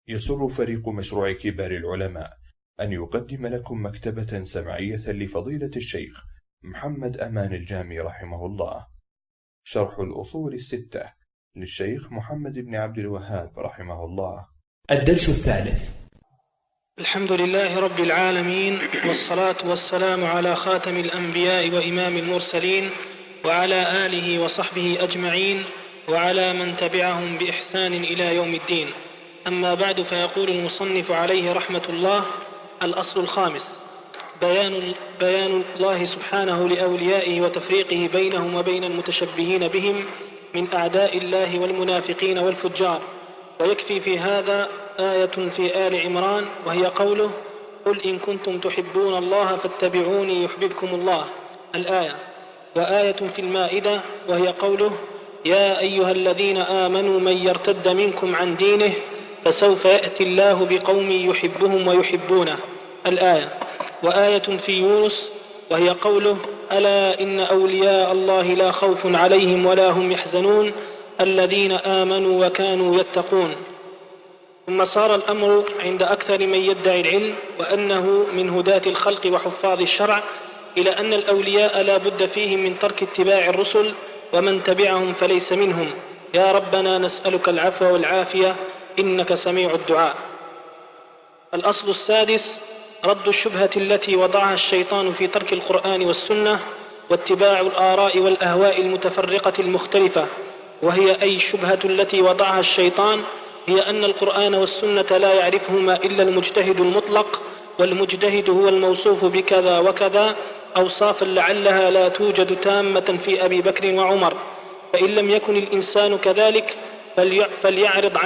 يسر فريق مشروع كبار العلماء أن يقدم لكم مكتبة سمعية لفضيلة الشيخ محمد أمان الجامي رحمه الله، شرح الأصول الستة للشيخ محمد بن عبد الوهاب رحمه الله. الدرس الثالث. الحمد لله رب العالمين، والصلاة والسلام على خاتم الأنبياء وإمام المرسلين، وعلى آله وصحبه أجمعين، وعلى من تبعهم بإحسان إلى يوم الدين. أما بعد، فيقول المصنف عليه رحمة الله: الأصل الخامس: بيان الله سبحانه لأوليائه وتفريقه بينهم وبين المتشبهين بهم من أعداء الله والمنافقين والفجار. ويكفي في هذا آية في آل عمران، وهي قوله: قل إن كنتم تحبون الله فاتبعوني يحببكم الله، الآية. وآية في المائدة، وهي قوله: يا أيها الذين آمنوا من يرتد منكم عن دينه فسوف يأتي الله بقوم يحبهم ويحبونه، الآية. وآية في يونس، وهي قوله: ألا إن أولياء الله لا خوف عليهم ولا هم يحزنون الذين آمنوا وكانوا يتقون. ثم صار الأمر عند أكثر من يدعي العلم وأنه من هداة الخلق وحفاظ الشرع إلى أن الأولياء لا بد فيهم من ترك اتباع الرسل، ومن تبعهم فليس منهم. يا ربنا نسألك العفو والعافية إنك سميع الدعاء. الأصل السادس: رد الشبهة التي وضعها الشيطان في ترك القرآن والسنة واتباع الآراء والأهواء المتفرقة المختلفة. وهي أي الشبهة التي وضعها الشيطان هي أن القرآن والسنة لا يعرفهما إلا المجتهد المطلق، والمجتهد هو الموصوف بكذا وكذا، أوصافا لعلها لا توجد تامة في أبي بكر وعمر. فإن لم يكن الإنسان كذلك فليعرض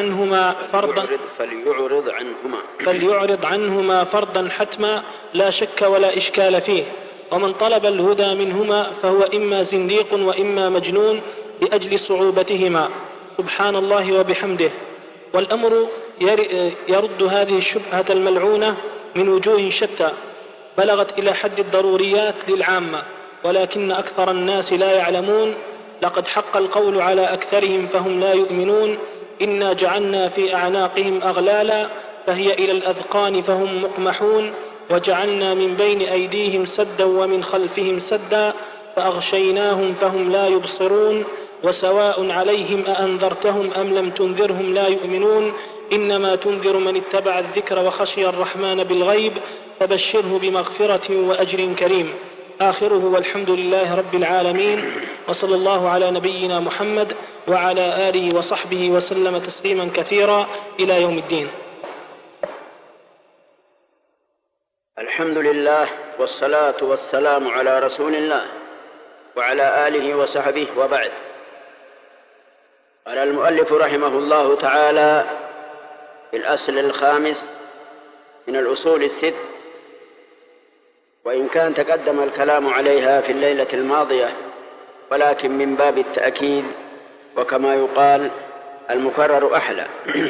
عنهما فرضا حتما لا شك ولا إشكال فيه. ومن طلب الهدى منهما فهو إما زنديق وإما مجنون لأجل صعوبتهما، سبحان الله وبحمده. والأمر يرد هذه الشبهة الملعونة من وجوه شتى بلغت إلى حد الضروريات للعامة، ولكن أكثر الناس لا يعلمون. لقد حق القول على أكثرهم فهم لا يؤمنون. إنا جعلنا في أعناقهم أغلالا فهي إلى الأذقان فهم مقمحون، وجعلنا من بين أيديهم سدا ومن خلفهم سدا فأغشيناهم فهم لا يبصرون. وسواء عليهم أأنذرتهم أم لم تنذرهم لا يؤمنون. إنما تنذر من اتبع الذكر وخشي الرحمن بالغيب فبشره بمغفرة وأجر كريم. آخره والحمد لله رب العالمين، وصلى الله على نبينا محمد وعلى آله وصحبه وسلم تسليما كثيرا إلى يوم الدين. الحمد لله، والصلاة والسلام على رسول الله وعلى آله وصحبه، وبعد. قال المؤلف رحمه الله تعالى في الأصل الخامس من الأصول الست، وإن كان تقدم الكلام عليها في الليلة الماضية، ولكن من باب التأكيد، وكما يقال المكرر أحلى.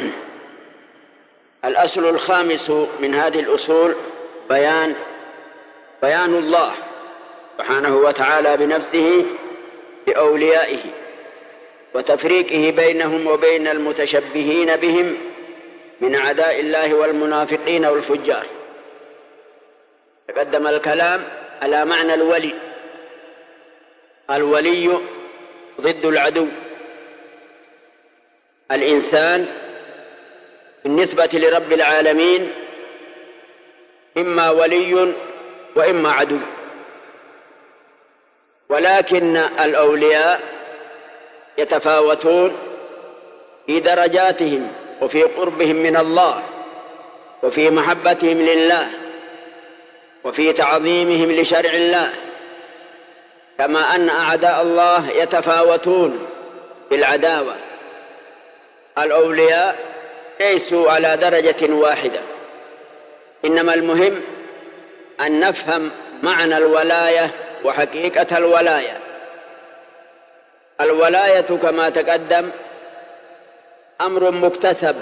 الأصل الخامس من هذه الأصول بيان الله سبحانه وتعالى بنفسه بأوليائه وتفريقه بينهم وبين المتشبهين بهم من أعداء الله والمنافقين والفجار. تقدم الكلام على معنى الولي. الولي ضد العدو. الإنسان بالنسبة لرب العالمين إما ولي وإما عدو، ولكن الأولياء يتفاوتون في درجاتهم وفي قربهم من الله وفي محبتهم لله وفي تعظيمهم لشرع الله، كما أن أعداء الله يتفاوتون في العداوة. الأولياء ليسوا على درجة واحدة، إنما المهم أن نفهم معنى الولاية وحقيقة الولاية. الولاية كما تقدم أمر مكتسب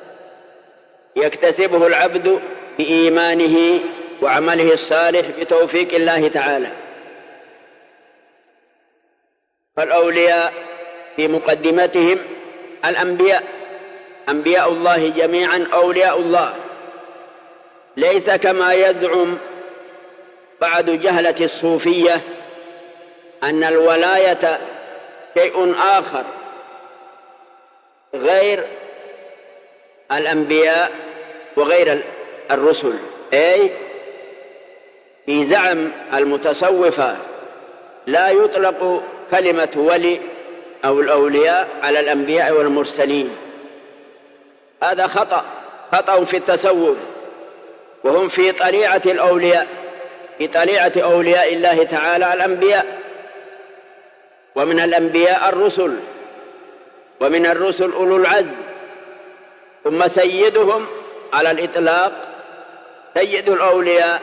يكتسبه العبد بإيمانه وعمله الصالح بتوفيق الله تعالى. فالأولياء في مقدمتهم الأنبياء أنبياء الله جميعا أولياء الله، ليس كما يزعم بعض جهلة الصوفية أن الولاية شيء آخر غير الأنبياء وغير الرسل. أي في زعم المتصوفة لا يطلق كلمة ولي أو الأولياء على الأنبياء والمرسلين، هذا خطأ في التصوف، وهم في طليعة الأولياء، في طليعة أولياء الله تعالى الأنبياء، ومن الأنبياء الرسل، ومن الرسل أولو العزم، ثم سيدهم على الإطلاق سيد الأولياء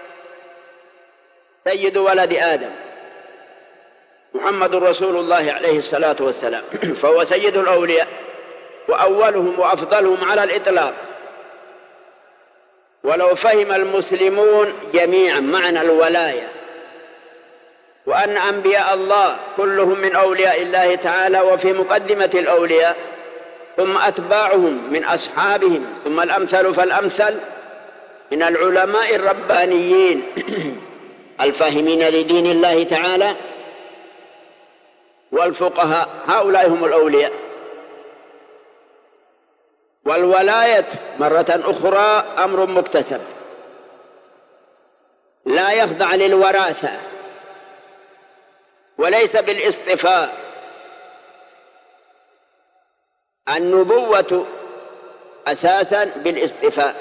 سيد ولد آدم محمد رسول الله عليه الصلاة والسلام، فهو سيد الأولياء وأولهم وأفضلهم على الإطلاق. ولو فهم المسلمون جميعا معنى الولاية وأن أنبياء الله كلهم من أولياء الله تعالى وفي مقدمة الأولياء، ثم أتباعهم من أصحابهم، ثم الأمثل فالأمثل من العلماء الربانيين الفاهمين لدين الله تعالى والفقهاء، هؤلاء هم الأولياء. والولاية مرة أخرى أمر مكتسب لا يخضع للوراثة وليس بالاصطفاء. النبوة أساسا بالاصطفاء،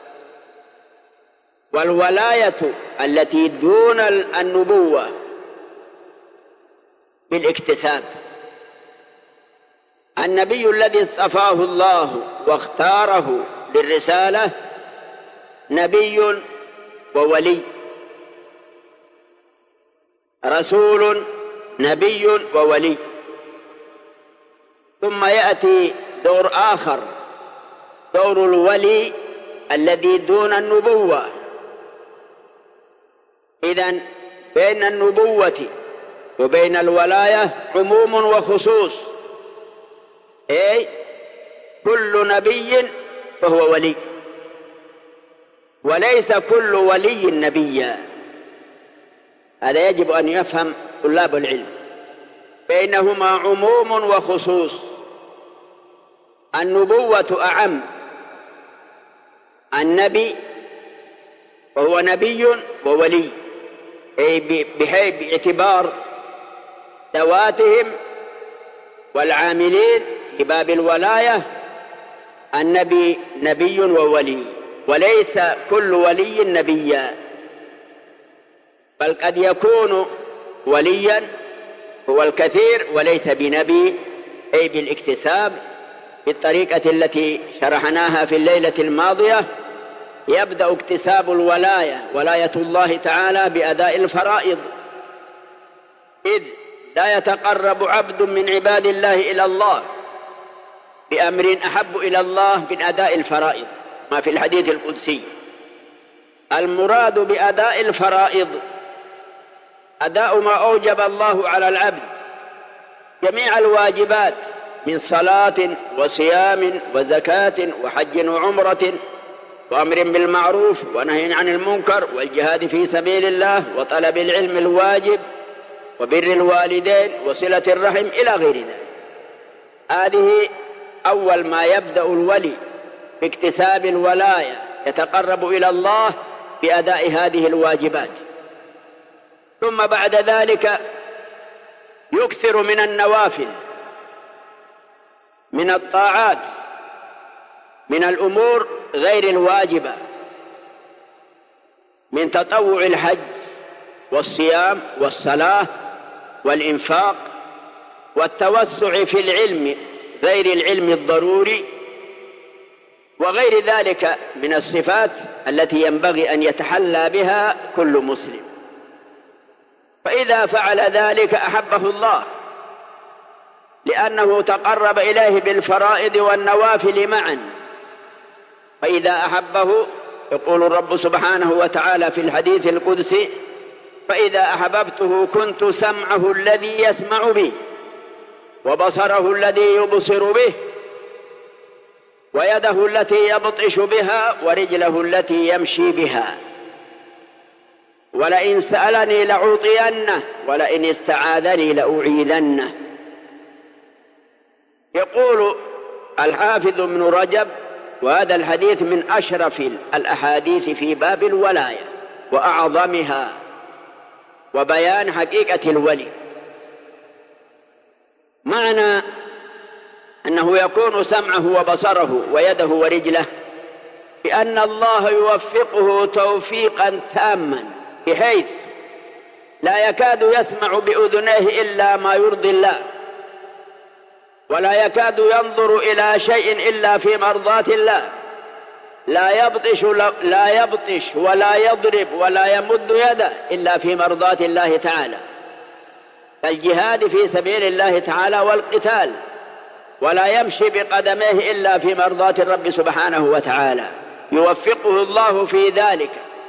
والولاية التي دون النبوة بالاكتساب. النبي الذي اصطفاه الله واختاره للرسالة نبي وولي، رسول نبي وولي. ثم يأتي دور آخر، دور الولي الذي دون النبوة. إذن بين النبوة وبين الولاية عموم وخصوص، أي كل نبي فهو ولي، وليس كل ولي نبيا. هذا يجب أن يفهم طلاب العلم، بينهما عموم وخصوص. النبوة أعم، النبي وهو نبي وولي، أي بحيث باعتبار ذواتهم والعاملين في باب الولاية النبي نبي وولي، وليس كل ولي نبيا، بل قد يكون وليا هو الكثير وليس بنبي، أي بالاكتساب بالطريقة التي شرحناها في الليلة الماضية. يبدأ اكتساب الولاية، ولاية الله تعالى، بأداء الفرائض، إذ لا يتقرب عبد من عباد الله إلى الله بأمر أحب إلى الله من أداء الفرائض، ما في الحديث القدسي. المراد بأداء الفرائض أداء ما أوجب الله على العبد، جميع الواجبات من صلاة وصيام وزكاة وحج وعمرة وأمر بالمعروف ونهي عن المنكر والجهاد في سبيل الله وطلب العلم الواجب وبر الوالدين وصلة الرحم إلى غير ذلك. هذه أول ما يبدأ الولي باكتساب الولاية، يتقرب إلى الله بأداء هذه الواجبات. ثم بعد ذلك يكثر من النوافل، من الطاعات، من الأمور غير الواجبة، من تطوع الحج والصيام والصلاة والإنفاق والتوسع في العلم غير العلم الضروري، وغير ذلك من الصفات التي ينبغي أن يتحلى بها كل مسلم. فإذا فعل ذلك أحبه الله، لأنه تقرب إليه بالفرائض والنوافل معا. فإذا أحبه، يقول الرب سبحانه وتعالى في الحديث القدسي: فإذا أحببته كنت سمعه الذي يسمع به وبصره الذي يبصر به ويده التي يبطش بها ورجله التي يمشي بها، ولئن سألني لأعطينه ولئن استعاذني لأعيذنه. يقول الحافظ ابن رجب: وهذا الحديث من أشرف الأحاديث في باب الولاية وأعظمها وبيان حقيقة الولي. معنى أنه يكون سمعه وبصره ويده ورجله بأن الله يوفقه توفيقا تاما بحيث لا يكاد يسمع بأذنيه إلا ما يرضي الله، ولا يكاد ينظر إلى شيء إلا في مرضاة الله، لا يبطش ولا يضرب ولا يمد يده إلا في مرضاة الله تعالى، الجهاد في سبيل الله تعالى والقتال، ولا يمشي بقدميه إلا في مرضاة الرب سبحانه وتعالى. يوفقه الله في ذلك،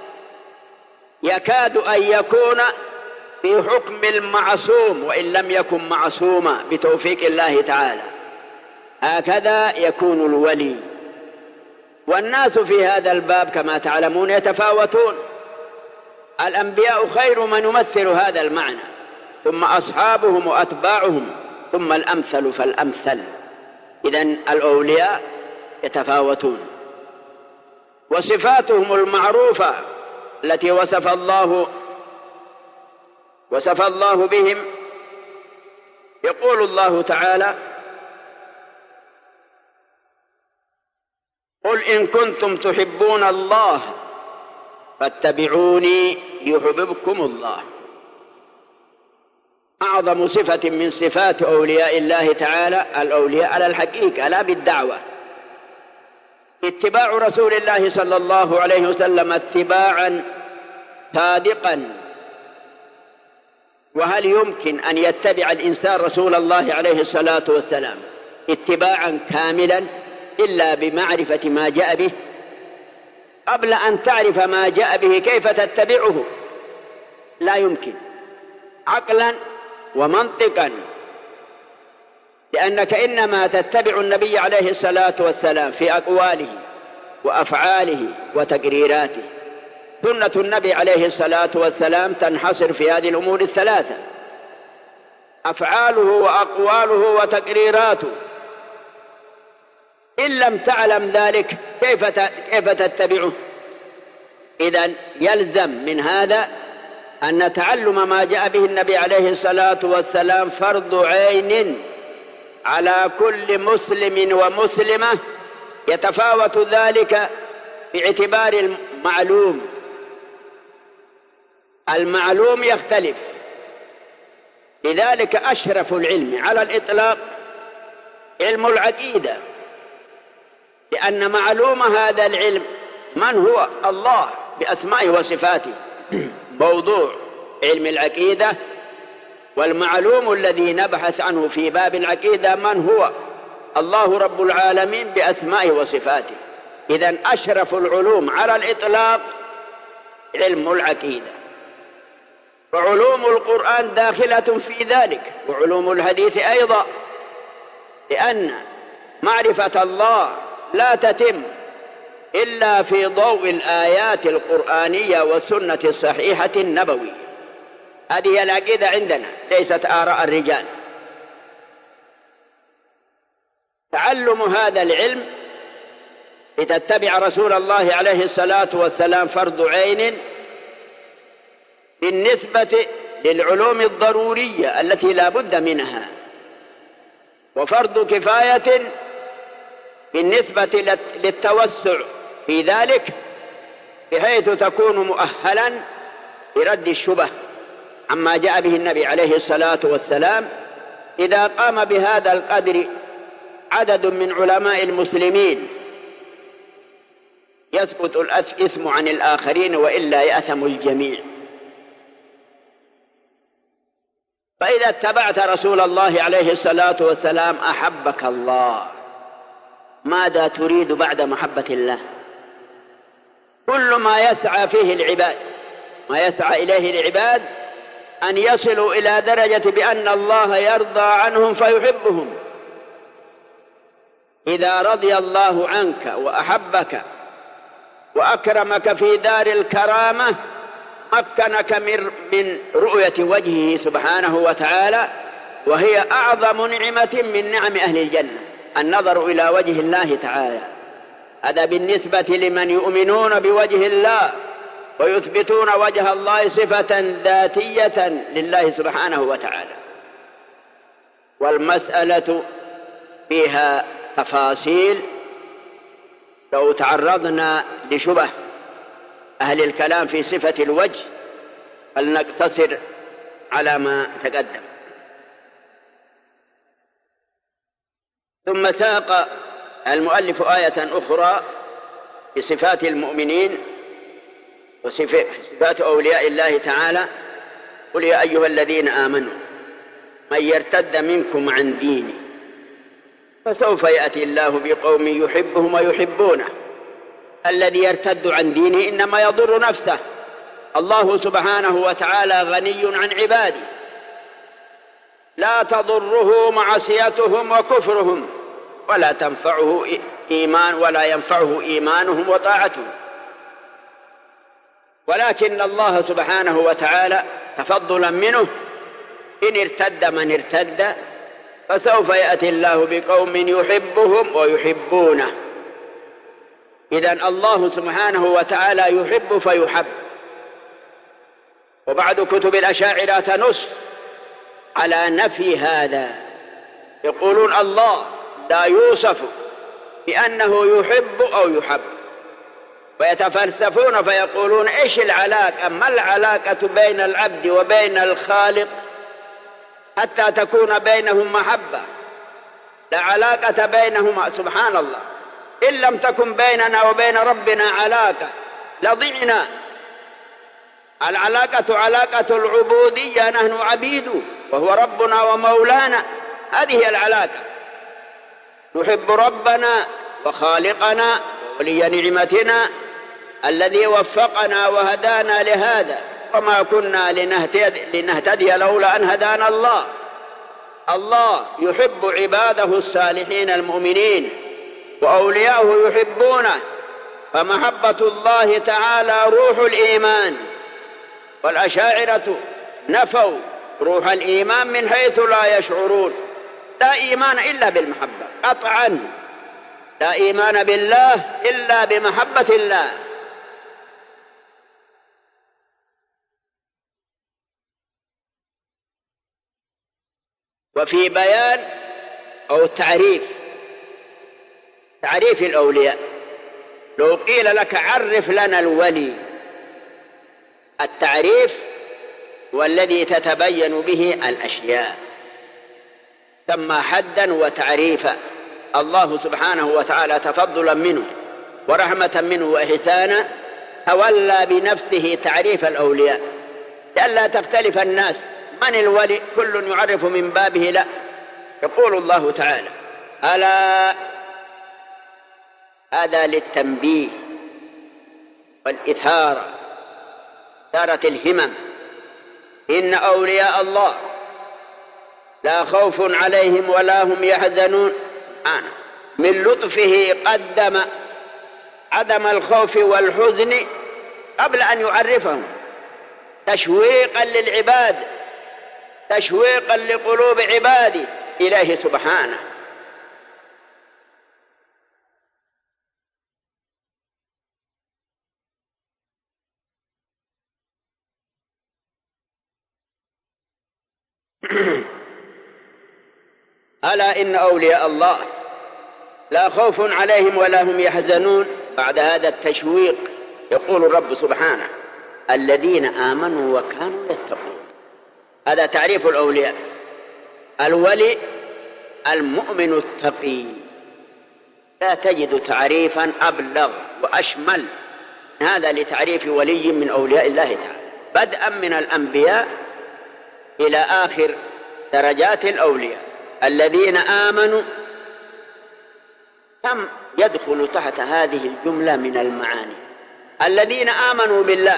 يكاد أن يكون في حكم المعصوم وإن لم يكن معصوما بتوفيق الله تعالى. هكذا يكون الولي. والناس في هذا الباب كما تعلمون يتفاوتون، الأنبياء خير من يمثل هذا المعنى، ثم أصحابهم وأتباعهم، ثم الأمثل فالأمثل. إذن الأولياء يتفاوتون، وصفاتهم المعروفة التي وصف الله بهم. يقول الله تعالى: قل إن كنتم تحبون الله فاتبعوني يحببكم الله. أعظم صفة من صفات أولياء الله تعالى الأولياء على الحقيقة لا بالدعوة، اتباع رسول الله صلى الله عليه وسلم اتباعا صادقا. وهل يمكن أن يتبع الإنسان رسول الله عليه الصلاة والسلام اتباعا كاملا إلا بمعرفة ما جاء به؟ قبل أن تعرف ما جاء به كيف تتبعه؟ لا يمكن عقلا ومنطقا، لأنك إنما تتبع النبي عليه الصلاة والسلام في أقواله وأفعاله وتقريراته. سنة النبي عليه الصلاة والسلام تنحصر في هذه الأمور الثلاثة: أفعاله وأقواله وتقريراته. إن لم تعلم ذلك كيف تتبعه؟ إذن يلزم من هذا أن تعلم ما جاء به النبي عليه الصلاة والسلام فرض عين على كل مسلم ومسلمة، يتفاوت ذلك باعتبار المعلوم يختلف. لذلك أشرف العلم على الإطلاق علم العقيدة، لأن معلوم هذا العلم من هو الله بأسمائه وصفاته موضوع علم العقيدة. والمعلوم الذي نبحث عنه في باب العقيدة من هو الله رب العالمين بأسمائه وصفاته. إذن أشرف العلوم على الإطلاق علم العقيدة، وعلوم القرآن داخلة في ذلك، وعلوم الحديث أيضا، لأن معرفة الله لا تتم إلا في ضوء الآيات القرآنية والسنة الصحيحة النبوية. هذه العقيدة عندنا، ليست آراء الرجال. تعلم هذا العلم لتتبع رسول الله عليه الصلاة والسلام فرض عين بالنسبة للعلوم الضرورية التي لا بد منها، وفرض كفاية بالنسبة للتوسع في ذلك، بحيث تكون مؤهلا لرد الشبه عما جاء به النبي عليه الصلاة والسلام. إذا قام بهذا القدر عدد من علماء المسلمين يسقط الإثم عن الآخرين، وإلا يأثم الجميع. فإذا اتبعت رسول الله عليه الصلاة والسلام أحبك الله. ماذا تريد بعد محبة الله؟ كل ما يسعى فيه العباد، ما يسعى إليه العباد أن يصلوا إلى درجة بأن الله يرضى عنهم فيحبهم. إذا رضي الله عنك وأحبك وأكرمك في دار الكرامة مكنك من رؤية وجهه سبحانه وتعالى، وهي أعظم نعمة من نعم أهل الجنة، النظر إلى وجه الله تعالى. هذا بالنسبة لمن يؤمنون بوجه الله ويثبتون وجه الله صفة ذاتية لله سبحانه وتعالى. والمسألة فيها تفاصيل، لو تعرضنا لشبه أهل الكلام في صفة الوجه فلنقتصر على ما تقدم. ثم ساق المؤلف آية أخرى بصفات المؤمنين وصفات أولياء الله تعالى: قل يا أيها الذين آمنوا من يرتد منكم عن دينه فسوف يأتي الله بقوم يحبهم ويحبونه. الذي يرتد عن دينه إنما يضر نفسه. الله سبحانه وتعالى غني عن عباده، لا تضره معصيتهم وكفرهم، ولا تنفعه ولا ينفعه إيمانهم وطاعتهم. ولكن الله سبحانه وتعالى تفضلا منه إن ارتد من ارتد فسوف يأتي الله بقوم يحبهم ويحبونه. إذن الله سبحانه وتعالى يحب فيحب. وبعض كتب الأشاعرة تنص على نفي هذا، يقولون الله لا يوصف بأنه يحب أو يحب، ويتفلسفون فيقولون إيش العلاقة؟ ما العلاقة بين العبد وبين الخالق حتى تكون بينهم محبة؟ لا علاقة بينهما. سبحان الله، إن لم تكن بيننا وبين ربنا علاقة لضعنا. العلاقة علاقة العبودية، نحن عبيد وهو ربنا ومولانا، هذه العلاقة. نحب ربنا وخالقنا ولي نعمتنا الذي وفقنا وهدانا لهذا، وما كنا لنهتدي لولا أن هدانا الله. الله يحب عباده الصالحين المؤمنين وأولياءه يحبونه، فمحبة الله تعالى روح الإيمان. والأشاعرة نفوا روح الإيمان من حيث لا يشعرون. لا إيمان إلا بالمحبة قطعا، لا إيمان بالله إلا بمحبة الله. وفي بيان أو تعريف الأولياء، لو قيل لك عرف لنا الولي، التعريف والذي تتبين به الأشياء، ثم حدا وتعريفا. الله سبحانه وتعالى تفضلا منه ورحمة منه وإحسانا تولى بنفسه تعريف الأولياء لئلا تختلف الناس من الولي، كل يعرف من بابه. لا، يقول الله تعالى: ألا، هذا للتنبيه والإثارة، إثارة الهمم. إن أولياء الله لا خوف عليهم ولا هم يحزنون. من لطفه قدم عدم الخوف والحزن قبل أن يعرفهم، تشويقا للعباد، تشويقا لقلوب عباده إليه سبحانه. ألا إن أولياء الله لا خوف عليهم ولا هم يحزنون. بعد هذا التشويق يقول الرب سبحانه: الذين آمنوا وكانوا يتقون. هذا تعريف الأولياء. الولي المؤمن التقي. لا تجد تعريفا أبلغ وأشمل هذا لتعريف ولي من أولياء الله تعالى، بدءا من الأنبياء إلى آخر درجات الأولياء. الذين آمنوا كم يدخل تحت هذه الجملة من المعاني؟ الذين آمنوا بالله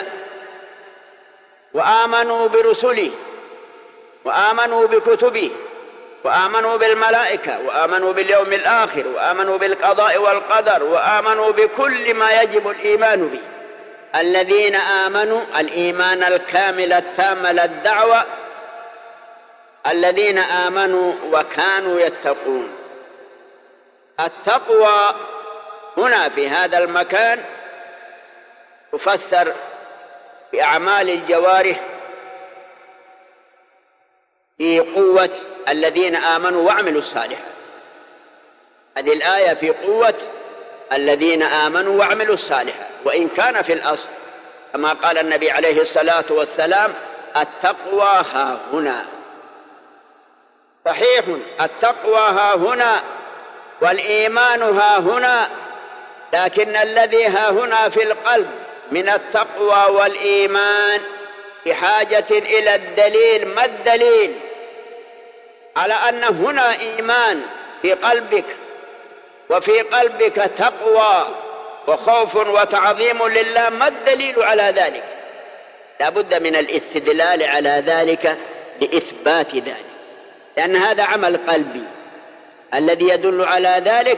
وآمنوا برسله وآمنوا بكتبه وآمنوا بالملائكة وآمنوا باليوم الآخر وآمنوا بالقضاء والقدر وآمنوا بكل ما يجب الإيمان به. الذين آمنوا الإيمان الكامل التام للدعوة، الذين آمنوا وكانوا يتقون. التقوى هنا في هذا المكان تفسر بأعمال الجوارح في قوة الذين آمنوا وعملوا الصالحات. هذه الآية في قوة الذين آمنوا وعملوا الصالحات، وإن كان في الأصل كما قال النبي عليه الصلاة والسلام التقوى ها هنا. صحيح التقوى ها هنا والإيمان ها هنا، لكن الذي ها هنا في القلب من التقوى والإيمان بحاجة إلى الدليل. ما الدليل على أن هنا إيمان في قلبك وفي قلبك تقوى وخوف وتعظيم لله؟ ما الدليل على ذلك؟ لا بد من الاستدلال على ذلك لإثبات ذلك، لأن هذا عمل قلبي. الذي يدل على ذلك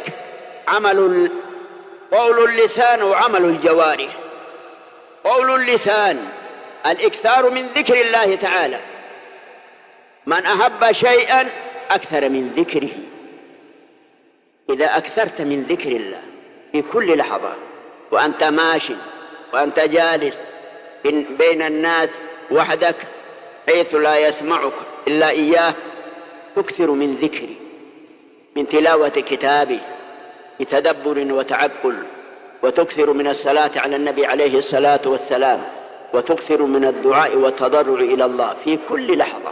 قول اللسان وعمل الجوارح. قول اللسان الإكثار من ذكر الله تعالى، من أحب شيئا أكثر من ذكره. إذا أكثرت من ذكر الله في كل لحظة وأنت ماشي وأنت جالس بين الناس وحدك حيث لا يسمعك إلا إياه، تكثر من ذكري، من تلاوة كتابي بتدبر وتعقل، وتكثر من الصلاة على النبي عليه الصلاة والسلام، وتكثر من الدعاء والتضرع إلى الله في كل لحظة.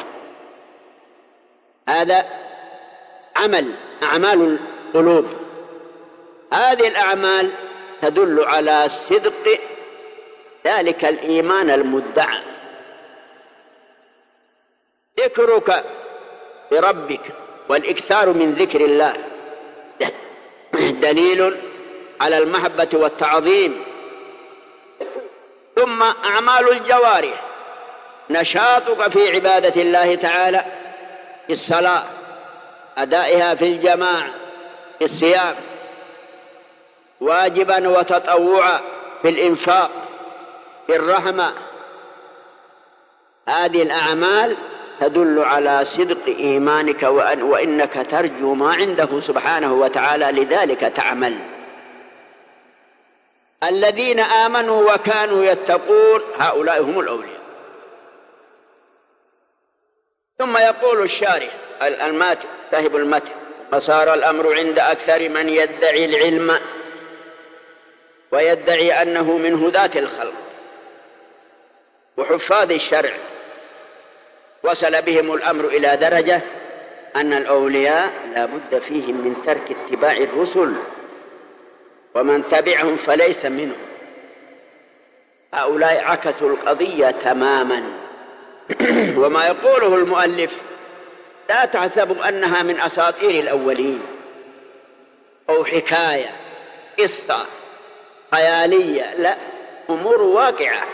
هذا أعمال القلوب. هذه الأعمال تدل على صدق ذلك الإيمان المدعى. ذكرك بربك والإكثار من ذكر الله دليل على المحبة والتعظيم. ثم أعمال الجوارح، نشاطك في عبادة الله تعالى، في الصلاة، أدائها في الجماعة، في الصيام، واجبا وتطوعا، في الإنفاق، في الرحمة. هذه الأعمال تدل على صدق إيمانك وإنك ترجو ما عنده سبحانه وتعالى، لذلك تعمل. الذين آمنوا وكانوا يتقون هؤلاء هم الأولياء. ثم يقول الشارح الماتن صاحب المتن: فصار الأمر عند أكثر من يدعي العلم ويدعي أنه من هداة الخلق وحفاظ الشرع، وصل بهم الأمر إلى درجة أن الأولياء لا بد فيهم من ترك اتباع الرسل، ومن تبعهم فليس منهم. هؤلاء عكسوا القضية تماما. وما يقوله المؤلف لا تحسبوا أنها من أساطير الأولين أو حكاية قصة خيالية، لا، أمور واقعة.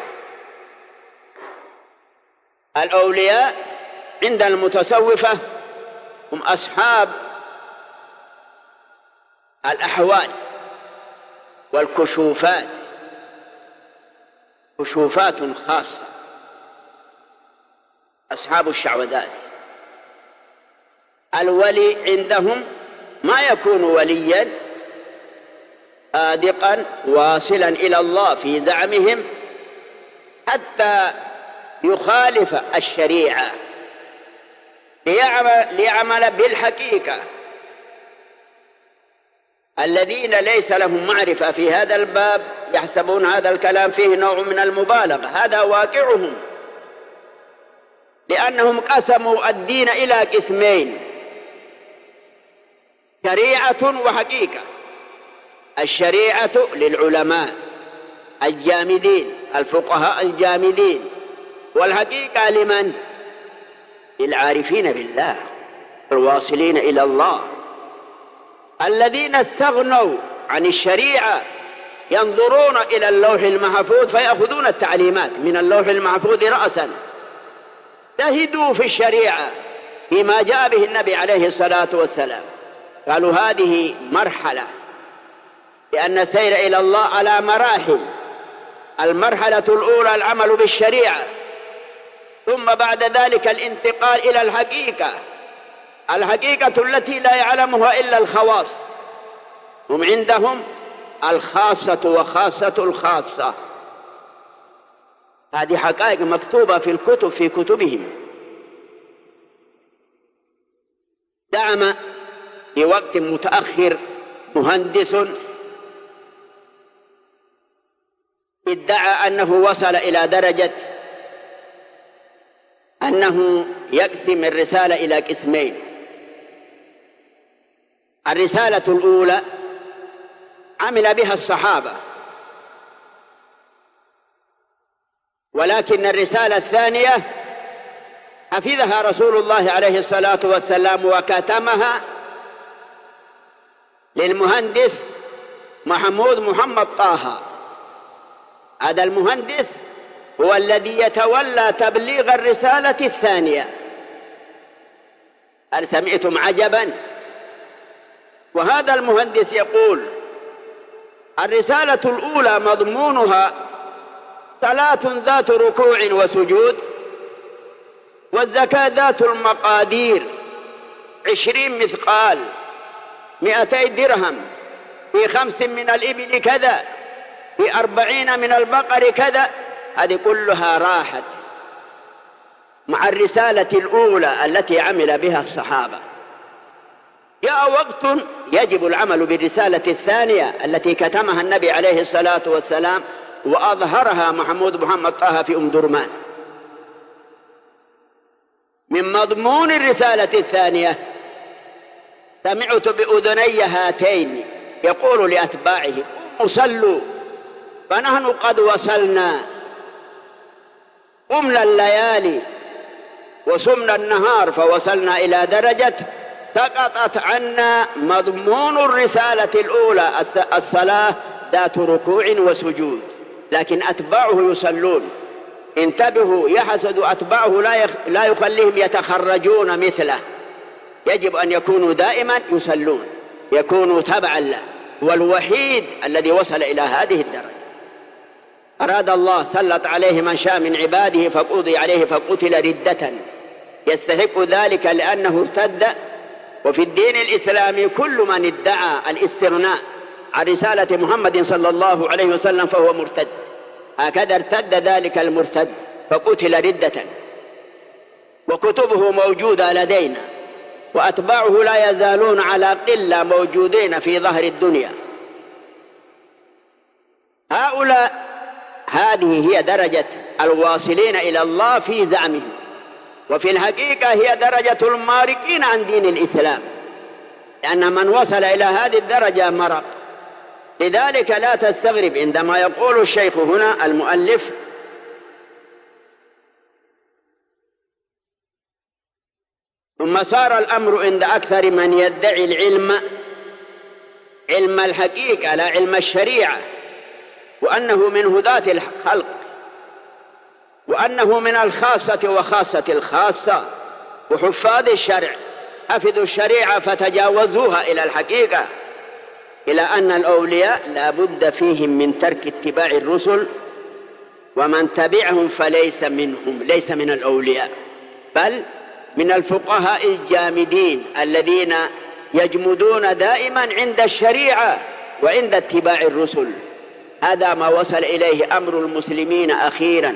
الأولياء عند المتصوفة هم أصحاب الأحوال والكشوفات، كشوفات خاصة، أصحاب الشعوذات. الولي عندهم ما يكون وليا صادقا واصلا إلى الله في زعمهم حتى يخالف الشريعة ليعمل بالحقيقة. الذين ليس لهم معرفة في هذا الباب يحسبون هذا الكلام فيه نوع من المبالغة، هذا واقعهم، لأنهم قسموا الدين إلى قسمين: شريعة وحقيقة. الشريعة للعلماء الجامدين، الفقهاء الجامدين، والحقيقة لمن؟ للعارفين بالله الواصلين إلى الله، الذين استغنوا عن الشريعة ينظرون إلى اللوح المحفوظ فيأخذون التعليمات من اللوح المحفوظ رأسا. زهدوا في الشريعة فيما جاء به النبي عليه الصلاة والسلام. قالوا هذه مرحلة، لأن السير إلى الله على مراحل. المرحلة الأولى العمل بالشريعة، ثم بعد ذلك الانتقال إلى الحقيقة، الحقيقة التي لا يعلمها إلا الخواص، هم عندهم الخاصة وخاصة الخاصة. هذه حقائق مكتوبة في الكتب في كتبهم. زعم في وقت متأخر مهندس ادعى أنه وصل إلى درجة أنه يقسم الرسالة إلى قسمين. الرسالة الأولى عمل بها الصحابة، ولكن الرسالة الثانية حفظها رسول الله عليه الصلاة والسلام وكتمها للمهندس محمد طه. هذا المهندس هو الذي يتولى تبليغ الرسالة الثانية. هل سمعتم عجبا؟ وهذا المهندس يقول الرسالة الأولى مضمونها صلاة ذات ركوع وسجود، والزكاة ذات المقادير 20 مثقال 200 درهم، في 5 من الإبل كذا، في 40 من البقر كذا. هذه كلها راحت مع الرسالة الأولى التي عمل بها الصحابة. جاء وقت يجب العمل بالرسالة الثانية التي كتمها النبي عليه الصلاة والسلام وأظهرها محمد طه في درمان. من مضمون الرسالة الثانية سمعت بأذني هاتين يقول لأتباعه قوموا صلوا فنحن قد وصلنا، قمنا الليالي وصمنا النهار فوصلنا إلى درجة سقطت عنا مضمون الرسالة الأولى الصلاة ذات ركوع وسجود، لكن أتباعه يصلون. انتبهوا، يحسد أتباعه لا يخليهم يتخرجون مثله. يجب أن يكونوا دائما يصلون، يكونوا تبعا له، والوحيد الذي وصل إلى هذه الدرجة. أراد الله سلط عليه من شاء من عباده فقضي عليه فقتل ردة، يستحق ذلك لأنه ارتد. وفي الدين الإسلامي كل من ادعى الاستغناء عن رسالة محمد صلى الله عليه وسلم فهو مرتد. هكذا ارتد ذلك المرتد فقتل ردة. وكتبه موجودة لدينا، وأتباعه لا يزالون على قلة موجودين في ظهر الدنيا. هؤلاء هذه هي درجة الواصلين إلى الله في زعمهم، وفي الحقيقة هي درجة المارقين عن دين الإسلام، لأن من وصل إلى هذه الدرجة مرق. لذلك لا تستغرب عندما يقول الشيخ هنا المؤلف ثم صار الأمر عند أكثر من يدعي العلم علم الحقيقة لا علم الشريعة، وأنه من هداة الخلق، وأنه من الخاصة وخاصة الخاصة، وحفاظ الشرع حفظوا الشريعة فتجاوزوها إلى الحقيقة، إلى أن الأولياء لا بد فيهم من ترك اتباع الرسل، ومن تبعهم فليس منهم، ليس من الأولياء، بل من الفقهاء الجامدين الذين يجمدون دائما عند الشريعة وعند اتباع الرسل. هذا ما وصل إليه أمر المسلمين أخيرا.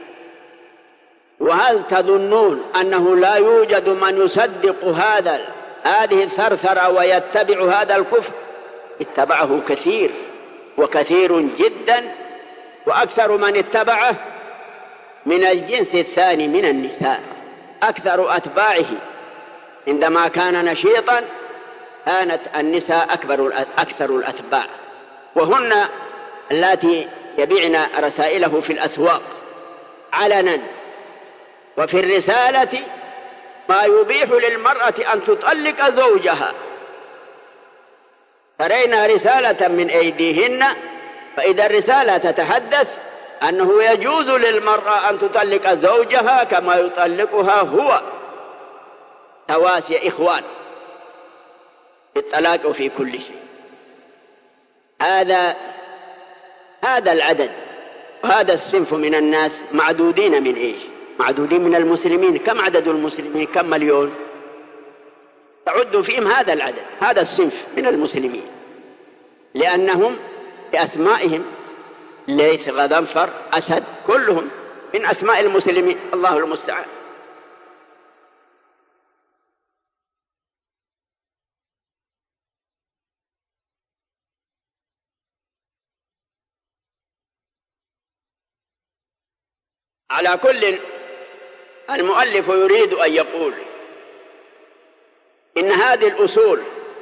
وهل تظنون أنه لا يوجد من يصدق هذه الثرثرة ويتبع هذا الكفر؟ اتبعه كثير وكثير جدا، وأكثر من اتبعه من الجنس الثاني من النساء. أكثر أتباعه عندما كان نشيطا كانت النساء أكثر الأتباع، وهن اللاتي يبيعن رسائله في الأسواق علنا. وفي الرسالة ما يبيح للمرأة أن تطلق زوجها. فرينا رسالة من أيديهن، فإذا الرسالة تتحدث أنه يجوز للمرأة أن تطلق زوجها كما يطلقها هو. تواسي إخوان في الطلاق وفي كل شيء. هذا العدد وهذا الصنف من الناس معدودين من إيش؟ معدودين من المسلمين. كم عدد المسلمين؟ كم مليون؟ تعد فيهم هذا العدد، هذا الصنف من المسلمين، لأنهم بأسمائهم ليث، غضنفر، أسد، كلهم من أسماء المسلمين. الله المستعان. على كل، المؤلف يريد أن يقول إن هذه الأصول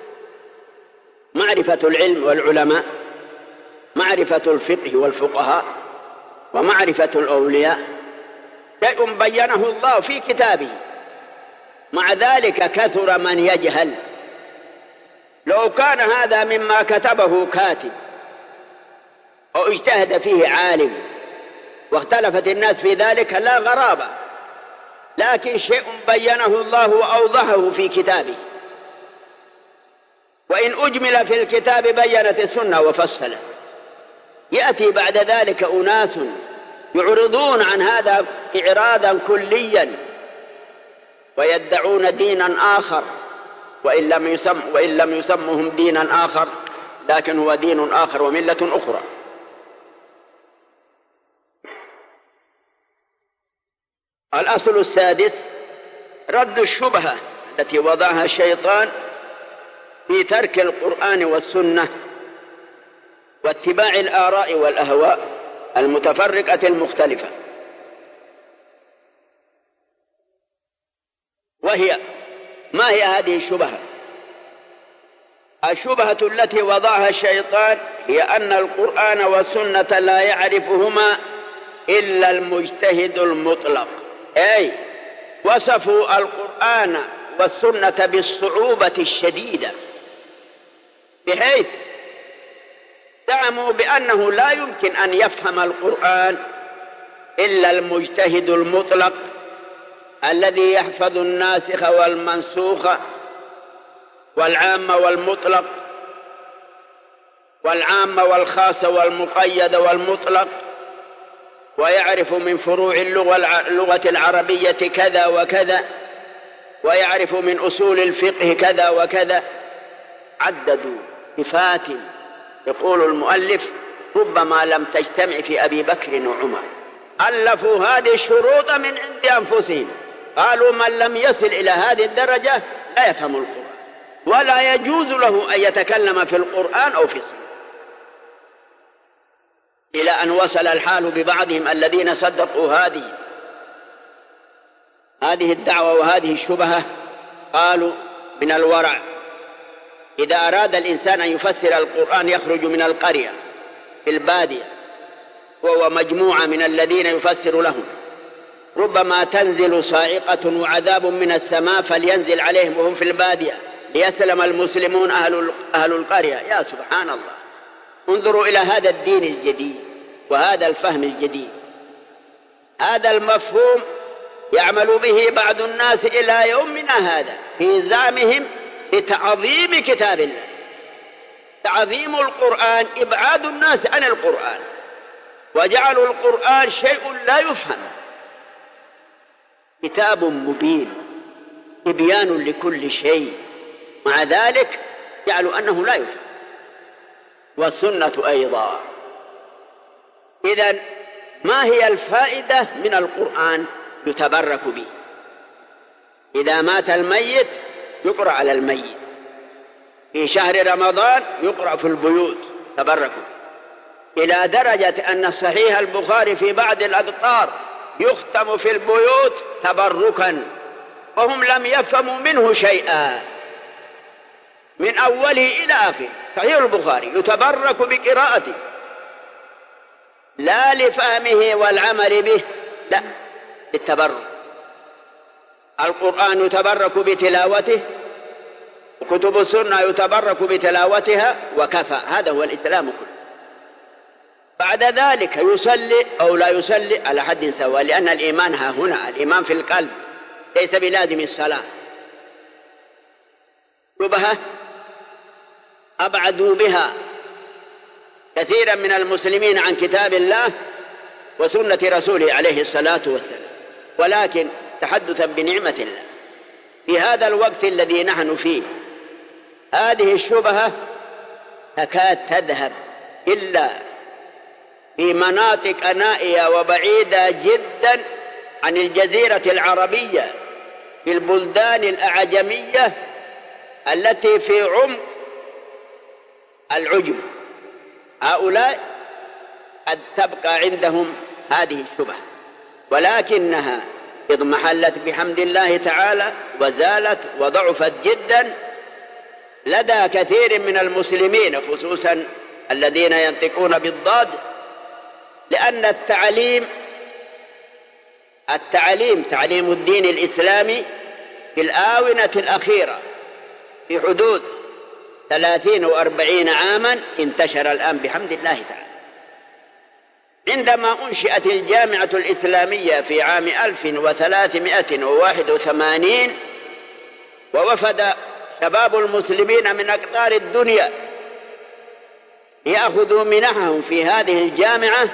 معرفة العلم والعلماء، معرفة الفقه والفقهاء، ومعرفة الأولياء، شيء بينه الله في كتابه. مع ذلك كثر من يجهل. لو كان هذا مما كتبه كاتب أو اجتهد فيه عالم واختلفت الناس في ذلك لا غرابة، لكن شيء بينه الله وأوضحه في كتابه. وإن أجمل في الكتاب بينت السنة وفصلت. يأتي بعد ذلك أناس يعرضون عن هذا إعراضا كليا ويدعون دينا آخر، وإن لم يسمهم دينا آخر، لكن هو دين آخر وملة أخرى. الأصل السادس رد الشبهة التي وضعها الشيطان في ترك القرآن والسنة واتباع الآراء والأهواء المتفرقة المختلفة. وهي ما هي هذه الشبهة؟ الشبهة التي وضعها الشيطان هي أن القرآن والسنة لا يعرفهما إلا المجتهد المطلق. أي وصفوا القرآن والسنة بالصعوبة الشديدة، بحيث زعموا بأنه لا يمكن أن يفهم القرآن إلا المجتهد المطلق الذي يحفظ الناسخ والمنسوخ والعام والمطلق والعام والخاص والمقيد والمطلق، ويعرف من فروع اللغة العربية كذا وكذا، ويعرف من أصول الفقه كذا وكذا. عددوا صفات يقول المؤلف ربما لم تجتمع في أبي بكر وعمر. ألفوا هذه الشروط من عند أنفسهم. قالوا من لم يصل إلى هذه الدرجة لا يفهم القرآن، ولا يجوز له أن يتكلم في القرآن أو في السنة. إلى أن وصل الحال ببعضهم الذين صدقوا هذه الدعوة وهذه الشبهة، قالوا من الورع إذا أراد الإنسان أن يفسر القرآن يخرج من القرية في البادية وهو مجموعة من الذين يفسر لهم، ربما تنزل صاعقة وعذاب من السماء فلينزل عليهم وهم في البادية ليسلم المسلمون أهل القرية. يا سبحان الله، انظروا إلى هذا الدين الجديد وهذا الفهم الجديد. هذا المفهوم يعمل به بعض الناس إلى يومنا هذا في زعمهم بتعظيم كتاب الله. تعظيم القرآن إبعاد الناس عن القرآن، وجعلوا القرآن شيء لا يفهم. كتاب مبين تبيان لكل شيء، مع ذلك جعلوا أنه لا يفهم. والسنة أيضا. إذن ما هي الفائدة من القرآن؟ يتبرك به. إذا مات الميت يقرأ على الميت، في شهر رمضان يقرأ في البيوت تبركوا، إلى درجة أن صحيح البخاري في بعض الأقطار يختم في البيوت تبركا، وهم لم يفهموا منه شيئا من أوله إلى آخره. صحيح البخاري يتبرك بقراءته لا لفهمه والعمل به، لا للتبرك. القرآن يتبرك بتلاوته، وكتب السنة يتبرك بتلاوتها، وكفى. هذا هو الإسلام كله. بعد ذلك يصلي أو لا يصلي على حد سواء، لأن الإيمان ها هنا، الإيمان في القلب، ليس بلازم الصلاة. شبهة أبعدوا بها كثيرا من المسلمين عن كتاب الله وسنة رسوله عليه الصلاة والسلام. ولكن تحدثا بنعمة الله في هذا الوقت الذي نحن فيه، هذه الشبهة تكاد تذهب إلا في مناطق نائية وبعيدة جدا عن الجزيرة العربية، في البلدان الأعجمية التي في عمق العجم. هؤلاء قد تبقى عندهم هذه الشبهة، ولكنها اضمحلت بحمد الله تعالى وزالت وضعفت جدا لدى كثير من المسلمين، خصوصا الذين ينطقون بالضاد، لأن تعليم الدين الإسلامي في الآونة الأخيرة في حدود 30 و40 عاما انتشر الآن بحمد الله تعالى. عندما أنشئت الجامعة الإسلامية في عام 1381 ووفد شباب المسلمين من أقطار الدنيا يأخذوا منحهم في هذه الجامعة،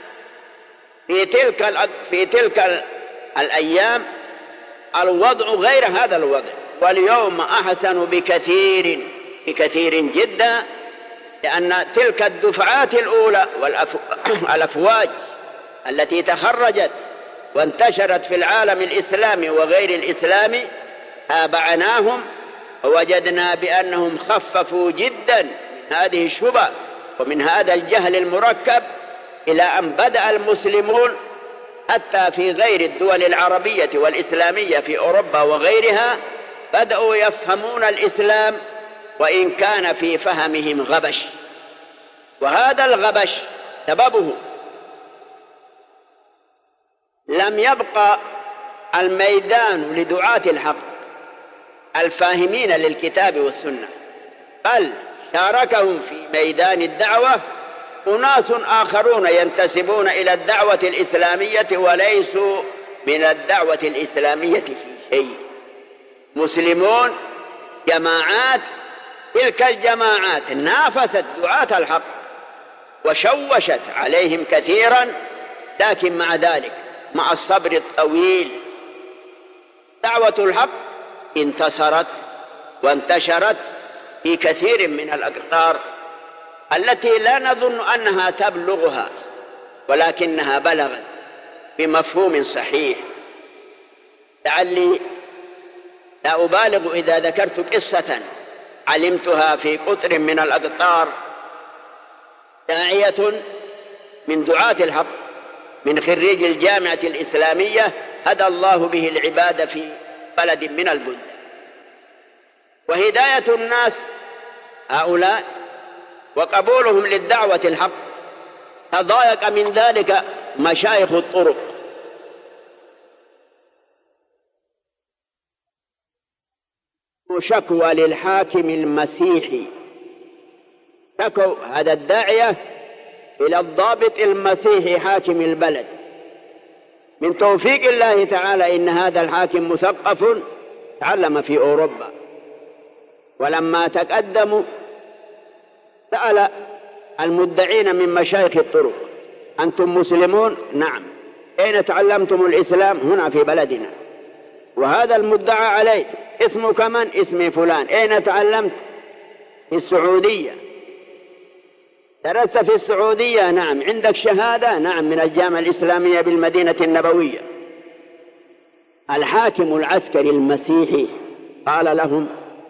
في تلك الأيام الوضع غير هذا الوضع، واليوم أحسن بكثير جدا، لأن تلك الدفعات الأولى والأفواج التي تخرجت وانتشرت في العالم الإسلامي وغير الإسلامي تابعناهم ووجدنا بأنهم خففوا جدا من هذه الشبهة ومن هذا الجهل المركب، إلى أن بدأ المسلمون حتى في غير الدول العربية والإسلامية في أوروبا وغيرها بدأوا يفهمون الإسلام، وإن كان في فهمهم غبش. وهذا الغبش سببه لم يبقى الميدان لدعاة الحق الفاهمين للكتاب والسنة، بل شاركهم في ميدان الدعوة أناس آخرون ينتسبون إلى الدعوة الإسلامية وليسوا من الدعوة الإسلامية في شيء. مسلمون جماعات، تلك الجماعات نافست دعاة الحق وشوشت عليهم كثيرا، لكن مع ذلك مع الصبر الطويل دعوة الحق انتصرت وانتشرت في كثير من الأقطار التي لا نظن أنها تبلغها، ولكنها بلغت بمفهوم صحيح. لعلي لا أبالغ إذا ذكرت قصة علمتها في قطر من الأقطار. داعية من دعاة الحق من خريج الجامعة الإسلامية هدى الله به العباد في بلد من البلدان، وهداية الناس هؤلاء وقبولهم للدعوة الحق تضايق من ذلك مشايخ الطرق، شكوى للحاكم المسيحي، شكوا هذا الداعية إلى الضابط المسيحي حاكم البلد. من توفيق الله تعالى إن هذا الحاكم مثقف تعلم في أوروبا، ولما تقدموا سأل المدعين من مشايخ الطرق: أنتم مسلمون؟ نعم. أين تعلمتم الإسلام؟ هنا في بلدنا. وهذا المدعى عليه اسمه كمان اسمي فلان. أين تعلمت؟ في السعودية. درست في السعودية؟ نعم. عندك شهادة؟ نعم، من الجامعة الإسلامية بالمدينة النبوية. الحاكم العسكري المسيحي قال لهم: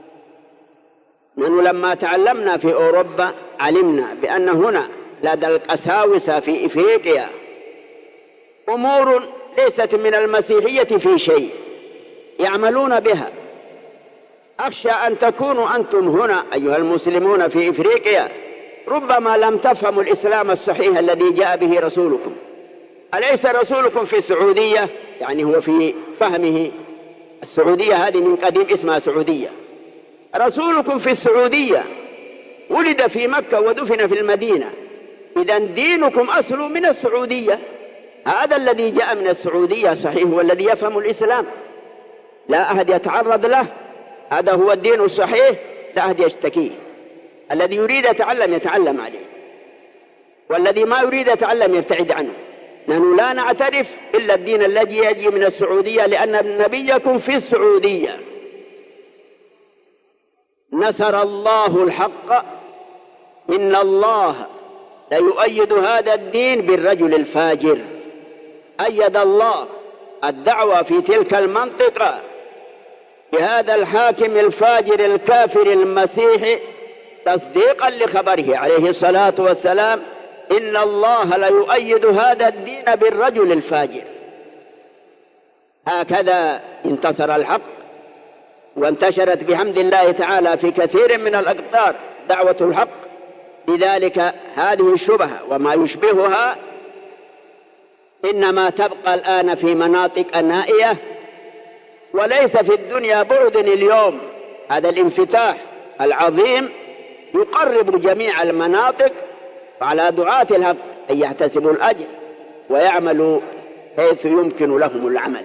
نحن لما تعلمنا في أوروبا علمنا بأن هنا لدى القساوسة في إفريقيا أمور ليست من المسيحية في شيء يعملون بها. أخشى أن تكونوا أنتم هنا أيها المسلمون في إفريقيا ربما لم تفهموا الإسلام الصحيح الذي جاء به رسولكم. أليس رسولكم في السعودية؟ يعني هو في فهمه السعودية هذه من قديم اسمها سعودية. رسولكم في السعودية، ولد في مكة ودفن في المدينة، إذا دينكم أصله من السعودية. هذا الذي جاء من السعودية صحيح هو الذي يفهم الإسلام، لا أحد يتعرض له هذا هو الدين الصحيح، لا أحد يشتكيه. الذي يريد يتعلم يتعلم عليه، والذي ما يريد يتعلم يبتعد عنه. نحن لا نعترف إلا الدين الذي يجي من السعودية، لأن نبيكم في السعودية. نصر الله الحق، إن الله ليؤيد هذا الدين بالرجل الفاجر. أيد الله الدعوة في تلك المنطقة بهذا الحاكم الفاجر الكافر المسيحي، تصديقا لخبره عليه الصلاة والسلام: إن الله ليؤيد هذا الدين بالرجل الفاجر. هكذا انتصر الحق، وانتشرت بحمد الله تعالى في كثير من الأقطار دعوة الحق. لذلك هذه الشبهة وما يشبهها إنما تبقى الآن في مناطق نائية، وليس في الدنيا بعد اليوم. هذا الانفتاح العظيم يقرب جميع المناطق، وعلى دعاة الحق أن يحتسبوا الأجر ويعملوا حيث يمكن لهم العمل.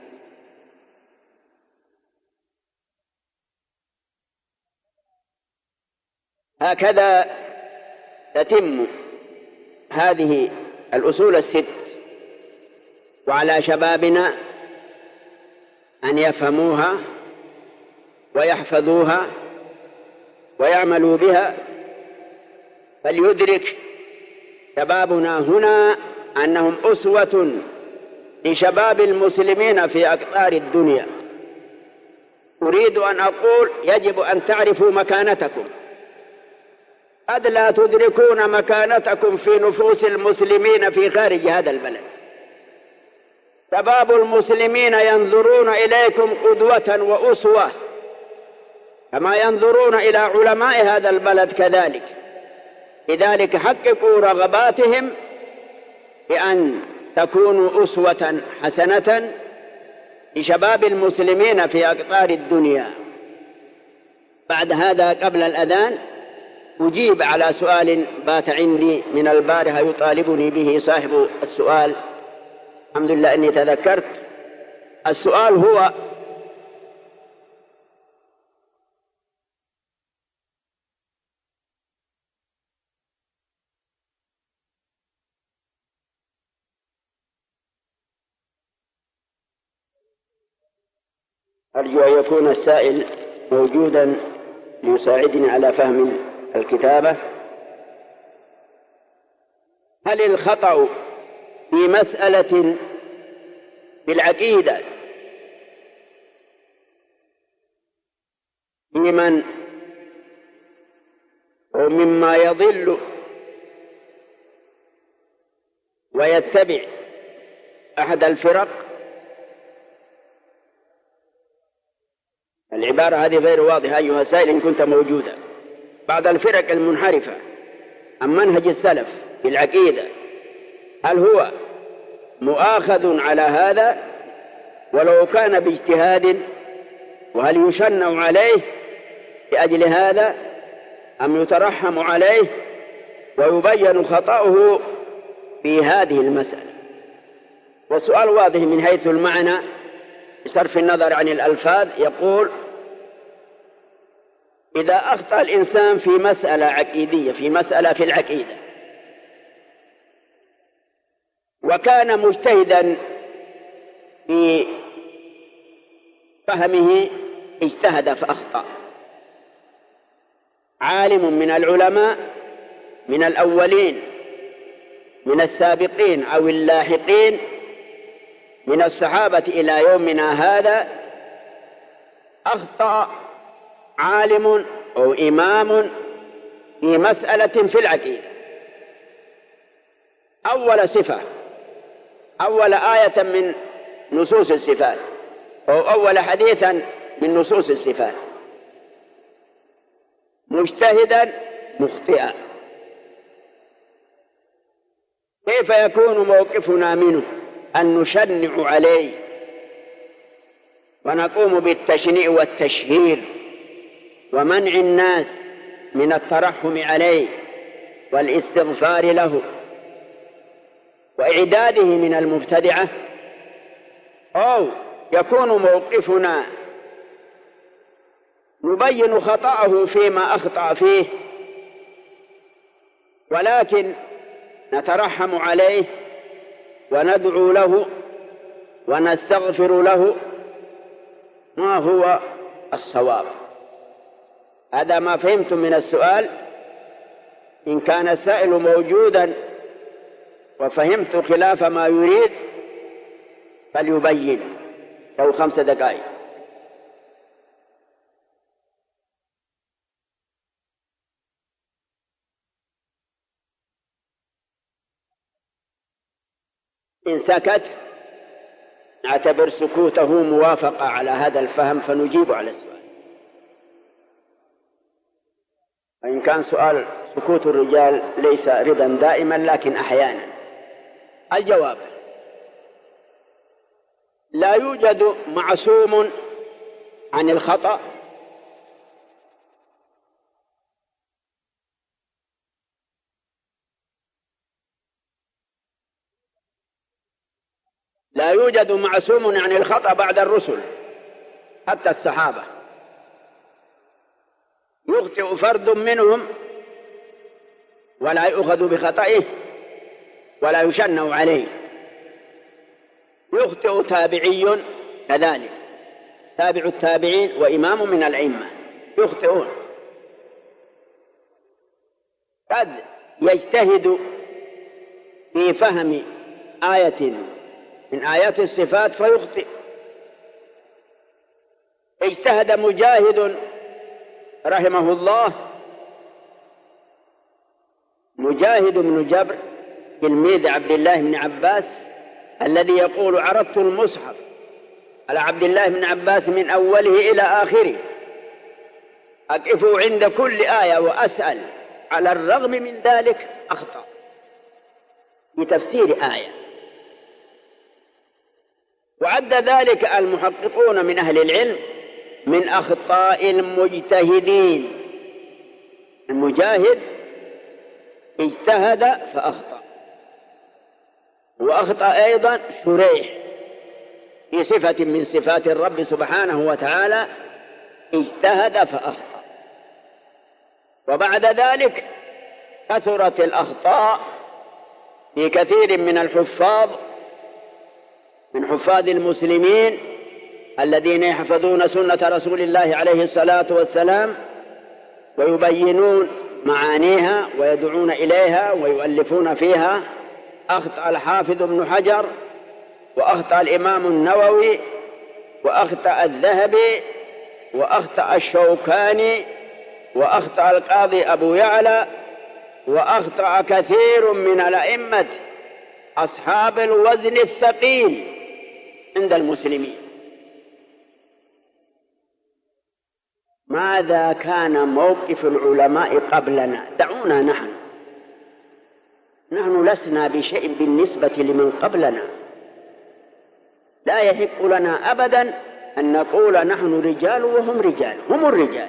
هكذا تتم هذه الأصول الست، وعلى شبابنا أن يفهموها ويحفظوها ويعملوا بها. فليدرك شبابنا هنا أنهم أسوة لشباب المسلمين في أقطار الدنيا. أريد أن أقول: يجب أن تعرفوا مكانتكم. قد لا تدركون مكانتكم في نفوس المسلمين في خارج هذا البلد. شباب المسلمين ينظرون إليكم قدوة وأسوة، كما ينظرون إلى علماء هذا البلد كذلك. لذلك حققوا رغباتهم بأن تكونوا أسوة حسنة لشباب المسلمين في أقطار الدنيا. بعد هذا قبل الأذان أجيب على سؤال بات عندي من البارحة يطالبني به صاحب السؤال. الحمد لله أني تذكرت. السؤال هو: أرجو أن يكون السائل موجودا ليساعدني على فهم الكتابة. هل الخطأ في مسألة بالعقيدة ممن ومما يضل ويتبع أحد الفرق؟ العبارة هذه غير واضحة أيها السائل إن كنت موجودا. بعض الفرق المنحرفة عن منهج السلف بالعقيدة، هل هو مؤاخذ على هذا ولو كان باجتهاد؟ وهل يشنع عليه لأجل هذا أم يترحم عليه ويبين خطأه في هذه المسألة؟ والسؤال واضح من حيث المعنى بصرف النظر عن الألفاظ. يقول: إذا أخطأ الإنسان في مسألة عقيدية، في مسألة في العقيدة، وكان مجتهدا في فهمه، اجتهد فأخطأ، عالم من العلماء من الأولين من السابقين أو اللاحقين من الصحابة إلى يومنا هذا، أخطأ عالم أو إمام في مسألة في العقيدة. أول صفة، أول آية من نصوص الصفات، أو أول حديثا من نصوص الصفات، مجتهدا مخطئا. كيف يكون موقفنا منه؟ أن نشنع عليه ونقوم بالتشنيع والتشهير ومنع الناس من الترحم عليه والاستغفار له وإعداده من المبتدعة؟ أو يكون موقفنا نبين خطأه فيما أخطأ فيه، ولكن نترحم عليه وندعو له ونستغفر له ما هو الصواب. هذا ما فهمتم من السؤال. إن كان السائل موجودا وفهمت خلاف ما يريد فليبين، له 5 دقائق. إن سكت نعتبر سكوته موافقة على هذا الفهم فنجيب على السؤال. وإن كان سؤال سكوت الرجال ليس رضا دائما لكن أحيانا. الجواب: لا يوجد معصوم عن الخطأ لا يوجد معصوم عن الخطأ بعد الرسل، حتى الصحابة يخطئ فرد منهم ولا يؤخذ بخطئه ولا يشنع عليه، يخطئ تابعي كذلك، تابع التابعين وإمام من الأئمة يخطئون، قد يجتهد في فهم آية من آيات الصفات فيخطئ. اجتهد مجاهد رحمه الله، مجاهد بن جبر تلميذ عبد الله بن عباس الذي يقول: عرضت المصحف على عبد الله بن عباس من أوله إلى آخره، أقف عند كل آية وأسأل، على الرغم من ذلك أخطأ في تفسير آية. وعد ذلك المحققون من أهل العلم من أخطاء المجتهدين. المجاهد اجتهد فأخطأ، وأخطأ أيضا شريح في صفة من صفات الرب سبحانه وتعالى، اجتهد فأخطأ. وبعد ذلك كثرت الأخطاء في كثير من الحفاظ من حفاظ المسلمين الذين يحفظون سنة رسول الله عليه الصلاة والسلام ويبينون معانيها ويدعون إليها ويؤلفون فيها. أخطأ الحافظ ابن حجر، وأخطأ الإمام النووي، وأخطأ الذهبي، وأخطأ الشوكاني، وأخطأ القاضي أبو يعلى، وأخطأ كثير من الأئمة أصحاب الوزن الثقيل عند المسلمين. ماذا كان موقف العلماء قبلنا؟ دعونا نحن لسنا بشيء بالنسبة لمن قبلنا. لا يحق لنا أبدا أن نقول نحن رجال وهم رجال، هم الرجال.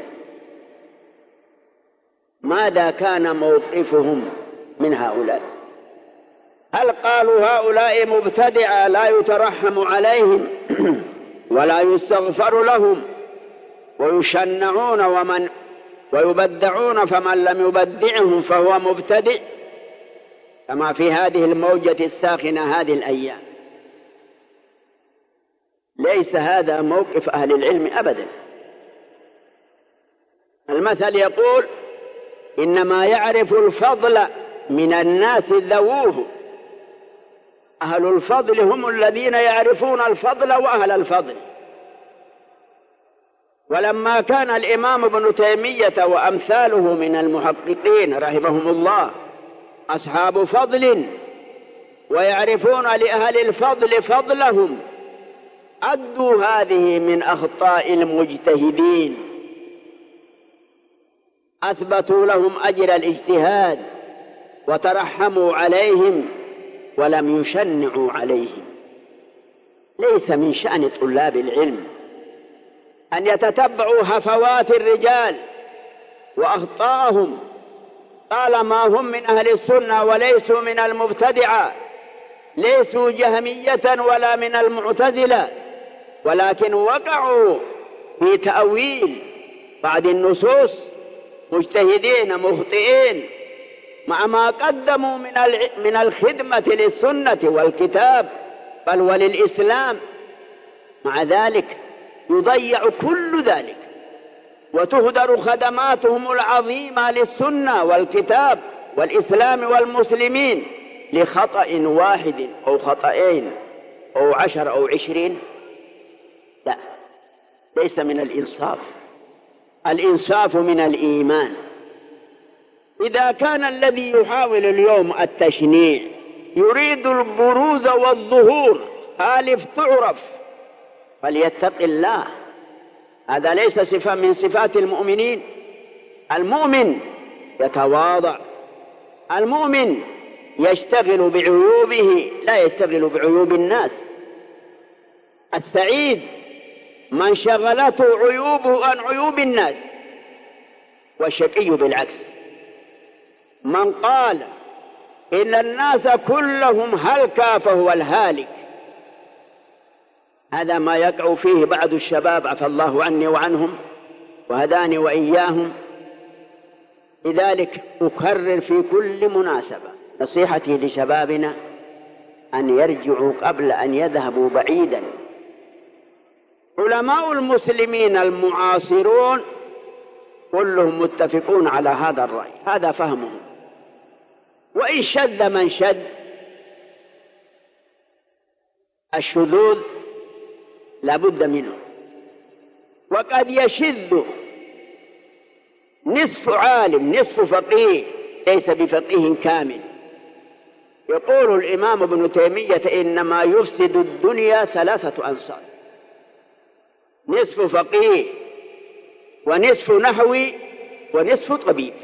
ماذا كان موقفهم من هؤلاء؟ هل قالوا هؤلاء مبتدعة لا يترحم عليهم ولا يستغفر لهم ويشنعون ويبدعون فمن لم يبدعهم فهو مبتدع، كما في هذه الموجة الساخنة هذه الأيام؟ ليس هذا موقف أهل العلم أبدا. المثل يقول: إنما يعرف الفضل من الناس ذووه. أهل الفضل هم الذين يعرفون الفضل وأهل الفضل. ولما كان الإمام ابن تيمية وأمثاله من المحققين رحمهم الله أصحاب فضل ويعرفون لأهل الفضل فضلهم، أدوا هذه من أخطاء المجتهدين، أثبتوا لهم أجر الاجتهاد وترحموا عليهم ولم يشنعوا عليهم. ليس من شأن طلاب العلم أن يتتبعوا هفوات الرجال وأخطاءهم طالما هم من أهل السنة وليسوا من المبتدعة، ليسوا جهمية ولا من المعتزلة، ولكن وقعوا في تأويل بعد النصوص مجتهدين مخطئين مع ما قدموا من الخدمة للسنة والكتاب بل وللإسلام، مع ذلك يضيع كل ذلك وتهدر خدماتهم العظيمة للسنة والكتاب والإسلام والمسلمين لخطأ واحد أو خطأين أو 10 أو 20. لا، ليس من الإنصاف. الإنصاف من الإيمان. إذا كان الذي يحاول اليوم التشنيع يريد البروز والظهور خالف تعرف فليتق الله، هذا ليس صفة من صفات المؤمنين. المؤمن يتواضع، المؤمن يشتغل بعيوبه لا يشتغل بعيوب الناس. السعيد من شغلته عيوبه عن عيوب الناس، والشقي بالعكس من قال إن الناس كلهم هلكا فهو الهالك. هذا ما يقع فيه بعض الشباب، عفى الله عني وعنهم وهداني وإياهم. لذلك أكرر في كل مناسبة نصيحتي لشبابنا أن يرجعوا قبل أن يذهبوا بعيدا. علماء المسلمين المعاصرون كلهم متفقون على هذا الرأي، هذا فهمهم. وإن شذ من شذ، الشذوذ لا بد منه، وقد يشذ نصف عالم نصف فقيه ليس بفقيه كامل. يقول الإمام ابن تيمية إنما يفسد الدنيا 3 أنصار: نصف فقيه ونصف نحوي ونصف طبيب.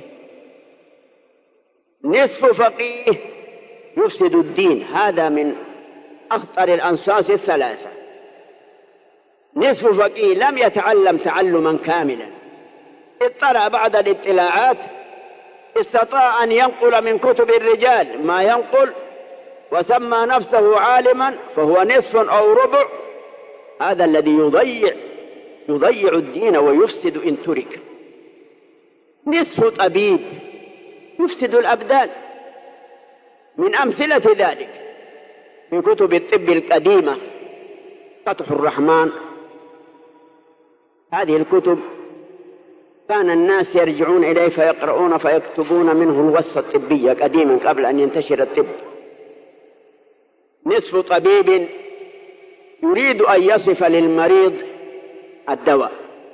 نصف فقيه يفسد الدين، هذا من أخطر الأنصاص 3. نصف فقيه لم يتعلم تعلما كاملا، اطلع بعد الاطلاعات، استطاع أن ينقل من كتب الرجال ما ينقل وسمى نفسه عالما، فهو نصف أو ربع. هذا الذي يضيع الدين ويفسد إن ترك. نصف طبيب يفسد الأبدان. من أمثلة ذلك في كتب الطب القديمة فتح الرحمن، هذه الكتب كان الناس يرجعون إليه فيقرؤون فيكتبون منه الوصفة الطبية قديما قبل أن ينتشر الطب. نصف طبيب يريد أن يصف للمريض الدواء،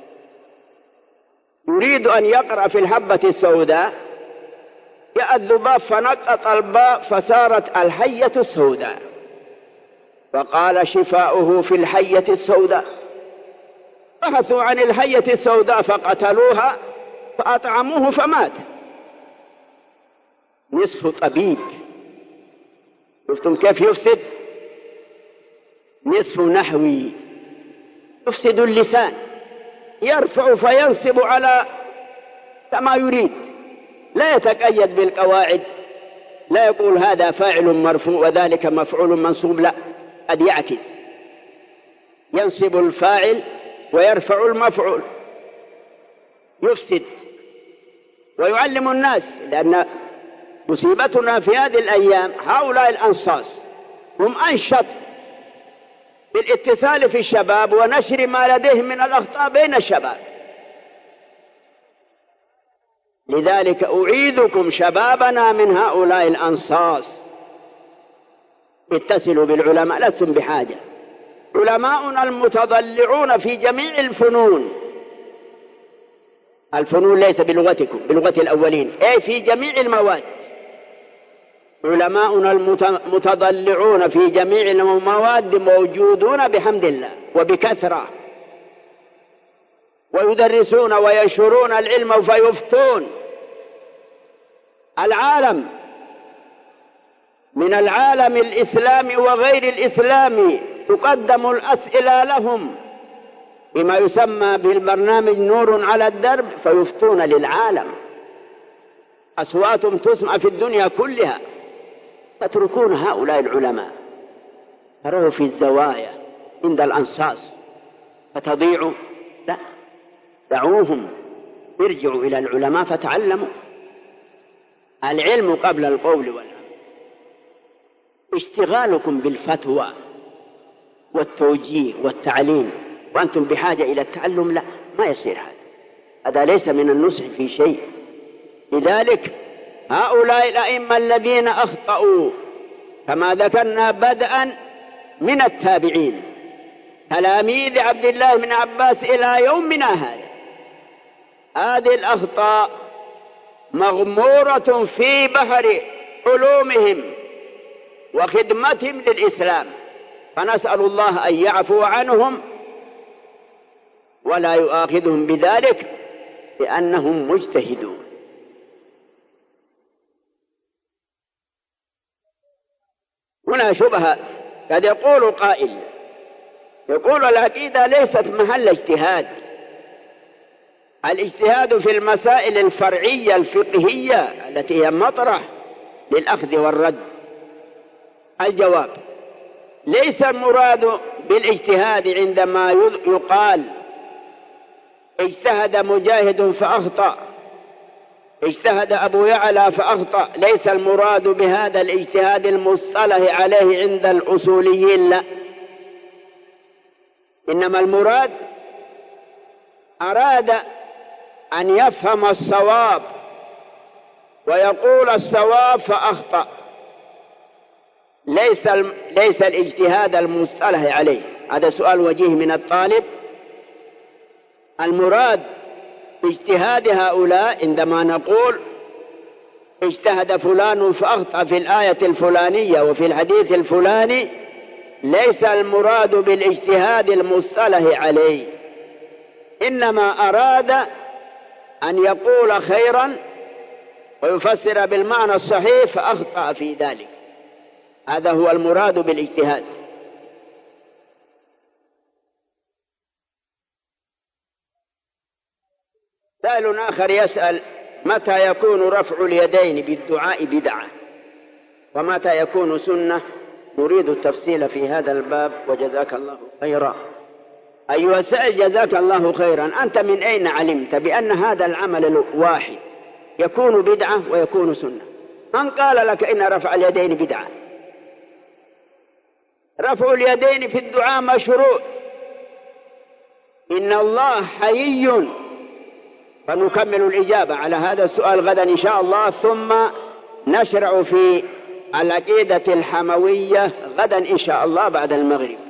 يريد أن يقرأ في الحبة السوداء، جاء الذباب فنقط الباء فصارت الحية السوداء، فقال شفاؤه في الحية السوداء. بحثوا عن الحية السوداء فقتلوها فأطعموه فمات. نصف طبيب. شفتم كيف يفسد؟ نصف نحوي يفسد اللسان، يرفع فينصب على كما يريد، لا يتقيد بالقواعد، لا يقول هذا فاعل مرفوع وذلك مفعول منصوب، لا، قد يعكس، ينصب الفاعل ويرفع المفعول. يفسد ويعلم الناس، لأن مصيبتنا في هذه الأيام هؤلاء الأنصاص هم أنشط بالاتصال في الشباب ونشر ما لديهم من الأخطاء بين الشباب. لذلك أعيذكم شبابنا من هؤلاء الأنصاص. اتصلوا بالعلماء، لستم بحاجة. علماؤنا المتضلعون في جميع الفنون، الفنون ليس بلغتكم، بلغة الأولين، أي في جميع المواد. علماؤنا المتضلعون في جميع المواد موجودون بحمد الله وبكثرة، ويدرسون وينشرون العلم فيفتون. العالم من العالم الإسلامي وغير الإسلامي تقدم الأسئلة لهم بما يسمى بالبرنامج نور على الدرب، فيفتون للعالم. أصواتهم تسمع في الدنيا كلها. تتركون هؤلاء العلماء تروا في الزوايا عند الأنصاص فتضيعوا؟ لا، دعوهم ارجعوا إلى العلماء فتعلموا. العلم قبل القول والعمل. اشتغالكم بالفتوى والتوجيه والتعليم وأنتم بحاجة إلى التعلم، لا، ما يصير هذا ليس من النصح في شيء. لذلك هؤلاء الأئمة الذين أخطأوا كما ذكرنا بدءا من التابعين تلاميذ عبد الله بن عباس إلى يومنا هذا، هذه الأخطاء مغمورة في بحر علومهم وخدمتهم للإسلام، فنسأل الله أن يعفو عنهم ولا يؤاخذهم بذلك لأنهم مجتهدون. هنا شبهة، قد يقول قائل يقول العقيدة ليست محل اجتهاد، الاجتهاد في المسائل الفرعية الفقهية التي هي مطرح للأخذ والرد. الجواب: ليس المراد بالاجتهاد عندما يقال اجتهد مجاهد فأخطأ، اجتهد أبو يعلى فأخطأ، ليس المراد بهذا الاجتهاد المصطلح عليه عند الأصوليين، لا، إنما المراد أراد أن يفهم الصواب ويقول الصواب فأخطأ، ليس الاجتهاد المصطلح عليه. هذا سؤال وجيه من الطالب. المراد باجتهاد هؤلاء عندما نقول اجتهد فلان فأخطأ في الآية الفلانية وفي الحديث الفلاني، ليس المراد بالاجتهاد المصطلح عليه، إنما أراد أن يقول خيرا ويفسر بالمعنى الصحيح فأخطأ في ذلك، هذا هو المراد بالاجتهاد. سائل آخر يسأل: متى يكون رفع اليدين بالدعاء بدعة ومتى يكون سنة؟ نريد التفصيل في هذا الباب وجزاك الله خيرا. أيها السائل جزاك الله خيرا، أنت من أين علمت بأن هذا العمل الواحد يكون بدعة ويكون سنة؟ من قال لك إن رفع اليدين بدعة؟ رفع اليدين في الدعاء مشروع، إن الله حيي. فنكمل الإجابة على هذا السؤال غدا إن شاء الله، ثم نشرع في العقيدة الحموية غدا إن شاء الله بعد المغرب.